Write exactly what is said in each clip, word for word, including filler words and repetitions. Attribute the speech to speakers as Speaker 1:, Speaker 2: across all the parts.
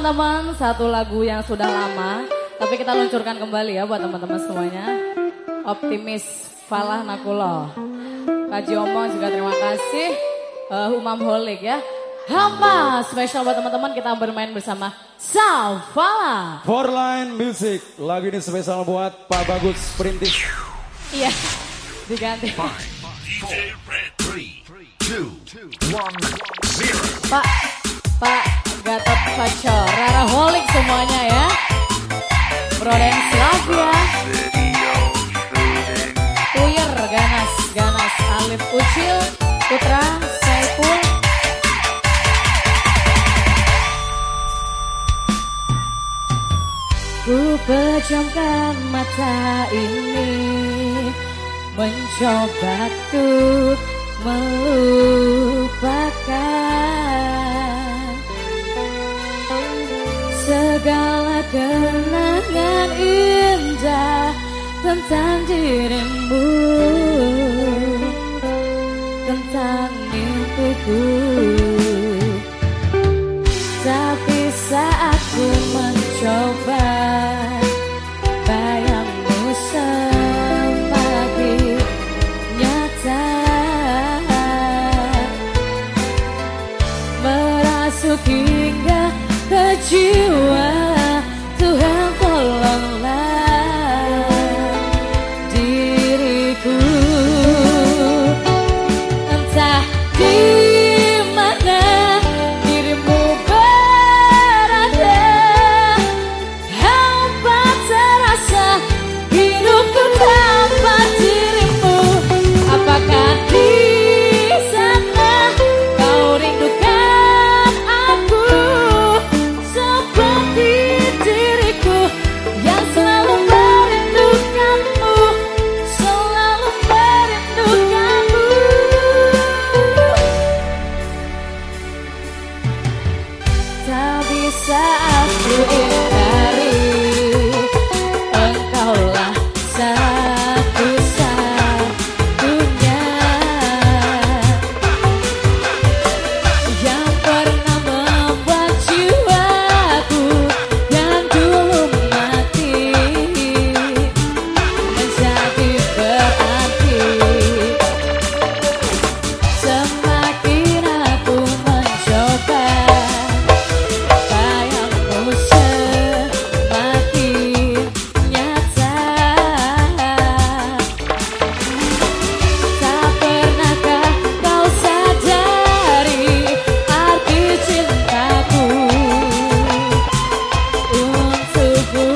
Speaker 1: teman-teman, satu lagu yang sudah lama, tapi kita luncurkan kembali ya buat teman-teman semuanya. Optimis Falah Nakulo. Kak Omong juga terima kasih. Uh, Umam Holik ya. Hamba spesial buat teman-teman, kita bermain bersama Saufala.
Speaker 2: Four Line Music. Lagu ini spesial buat Pak Bagus Perintis.
Speaker 1: Iya, diganti. Pak, Pak Gatot Kaco, Rara Holik semuanya ya. Broden Slavia. Uyer, Ganas, Ganas, Alif Ucil, Putra, Saiful. Ku pejamkan mata ini, mencoba untuk melupakan segala kenangan indah tentang dirimu, tentang mimpiku. Tapi saat ku mencoba, bayangmu semakin nyata, merasuk hingga ke jiwa. Tuhan tolonglah diriku, entah di mana dirimu berada, hampa terasa hidupku tanpa dirimu. Apakah di sana kau rindukan aku seperti diriku yang selalu merindukanmu, selalu merindukanmu. Tak bisa aku ingkari, engkaulah satu-satunya yang pernah membuat jiwaku yang dulu mati menjadi berarti. Semakin aku mencoba, bayangmu semakin nyata. Tak pernahkah kau sadari arti cintaku untukmu?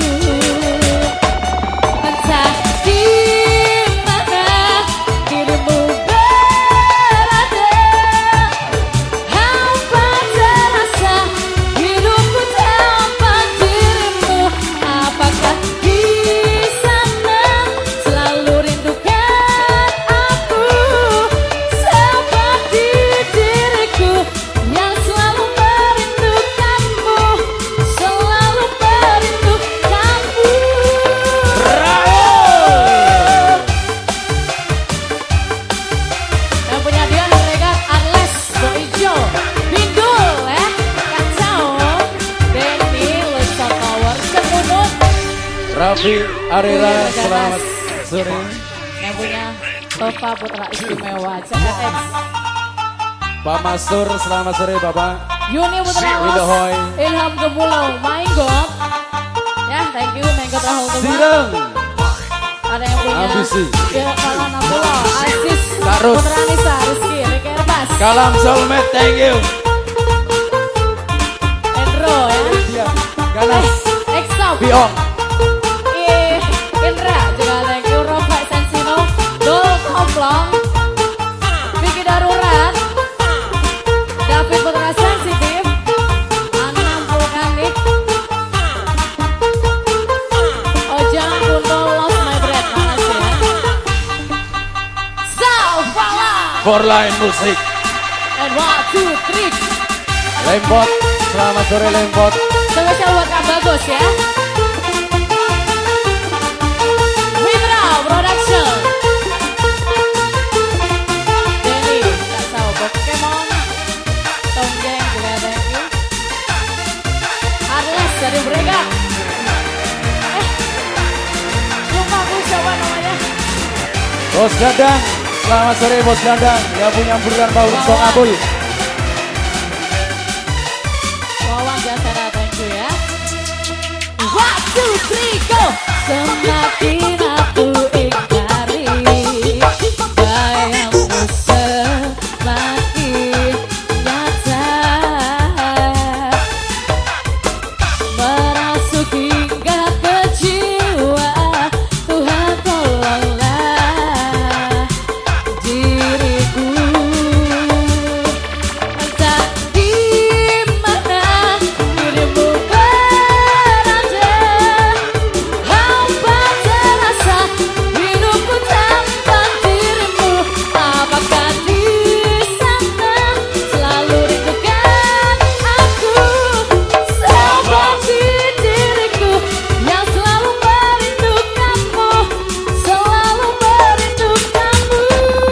Speaker 1: Entah di mana dirimu berada, hampa terasa hidupku tanpa dirimu. Apakah di sana selalu rindukan aku seperti diriku yang selalu merindukanmu, selalu merindukanmu. Yang punya dia mereka Arles, Boijo, Bindul ya, Kacau, Denny, Lusot Tower, Kemunut.
Speaker 2: Raffi Arira,
Speaker 1: Uyer,
Speaker 2: selamat
Speaker 1: Ganas.
Speaker 2: sore.
Speaker 1: Yang punya Tova Putra Istimewa, C K X.
Speaker 2: Pak Mastur, selamat sore Bapak.
Speaker 1: Yuni Putra
Speaker 2: Widohoy.
Speaker 1: Mas, Ilham Gemulung, Mainggot. Ya, thank you Mainggot Rahul Tumah.
Speaker 2: Sireng,
Speaker 1: Ada yang punya
Speaker 2: Ambisi.
Speaker 1: Ilkala Nabulo, Aziz,
Speaker 2: Karus.
Speaker 1: Putra Nisa, Rizky, Riki Erbas,
Speaker 2: Kalam Soulmate, thank you.
Speaker 1: Endro ya.
Speaker 2: Iya, Ganas,
Speaker 1: Eh, Exop,
Speaker 2: Biong,
Speaker 1: I, Indra juga thank you. Robert Sensino, Dol Komplong, Vicky Darurat, David Putra Sensitif, Anam Vulkanik, Ojang Kunto Lost My Breath. Makasih ya. Saufala
Speaker 2: Four Line Music,
Speaker 1: and one, two, three.
Speaker 2: Lembot, selamat sore Lembot.
Speaker 1: Spesial buat Kak Bagus ya. Witra Production.
Speaker 2: Bos Dadang, selamat sore Bos Dadang. Yang punya buruan Paul Song Abul.
Speaker 1: Wawan Jasara, thank you ya. One, two, three, go. Semakin aku ingkari bayangmu semakin nyata, merasuk hingga ke jiwa. Tuhan tolonglah diriku. Entah di mana dirimu berada, hampa terasa hidupku tanpa dirimu. Apakah di sana selalu rindukan aku, seperti diriku yang selalu merindukanmu, selalu merindukanmu.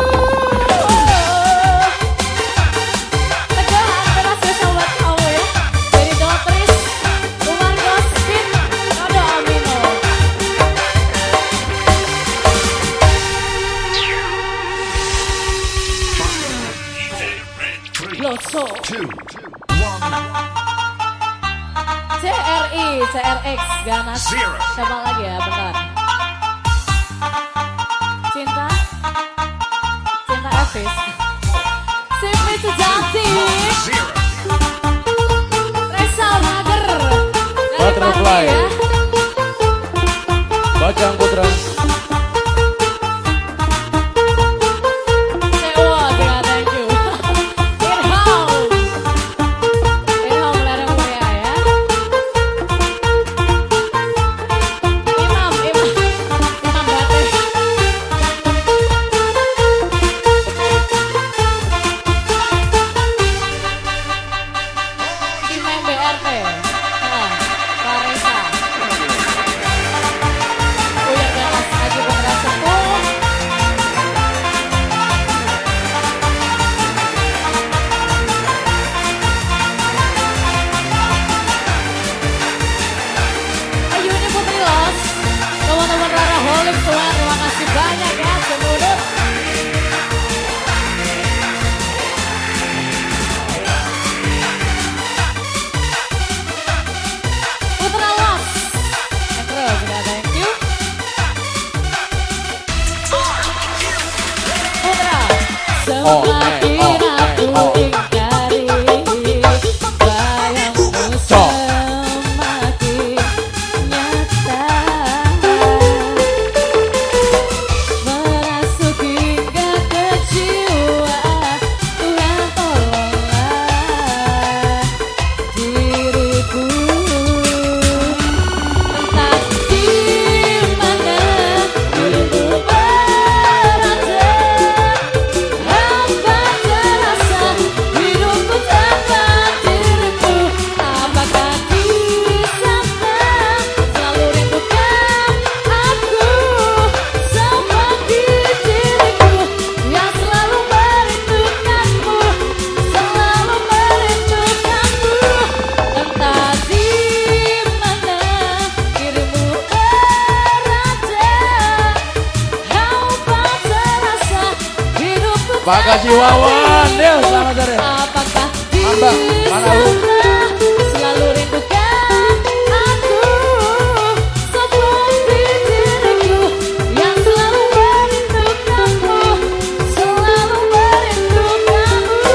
Speaker 1: Tegahan keras spesial buat kamu ya, dari Dotris, Umar Gospin, Kado Amino. Loso C R I, C R X, Ganas. Siapa lagi ya, bentar. Cinta Cinta Evis, Simply Sejati, Resa Mager dari
Speaker 2: Butterfly.
Speaker 1: Pati ya.
Speaker 2: Bajang Putra.
Speaker 1: Sewa juga thank you. Irham Irham Lereng Mulia ya. Imam Imam Imam Bate. Imam B R T. Nah, Paresa. Uya Ganas Aji Putra Sepuh. Ayuni Putri Los, teman-teman Rara Holik semua, terima kasih banyak ya, semudut. Putra Los, Metro juga thank you. Putra, semakin aku ingkari bayangmu semakin nyata, merasuk hingga ke jiwa. Tuhan tolonglah diriku. Entah di mana dirimu berada, hampa terasa hidupku tanpa dirimu. Apakah di sana selalu rindukan aku, seperti diriku yang selalu merindukanmu, selalu merindukanmu. Entah di mana dirimu berada, hampa terasa hidupku
Speaker 2: Pak Haji Wawan, ya selamat sore.
Speaker 1: Apakah di
Speaker 2: Amba, mana lu?
Speaker 1: sana selalu rindukan aku, seperti diriku yang selalu merindukanmu, selalu merindukanmu.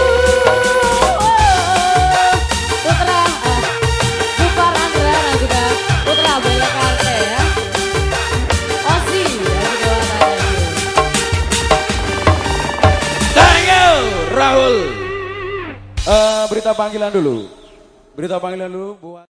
Speaker 1: Putra ah, Zupar Andrana juga Putra Belekarte ya. Osi ya juga thank you.
Speaker 2: Thank you, Rahul. Eh, berita panggilan dulu. Berita panggilan dulu buat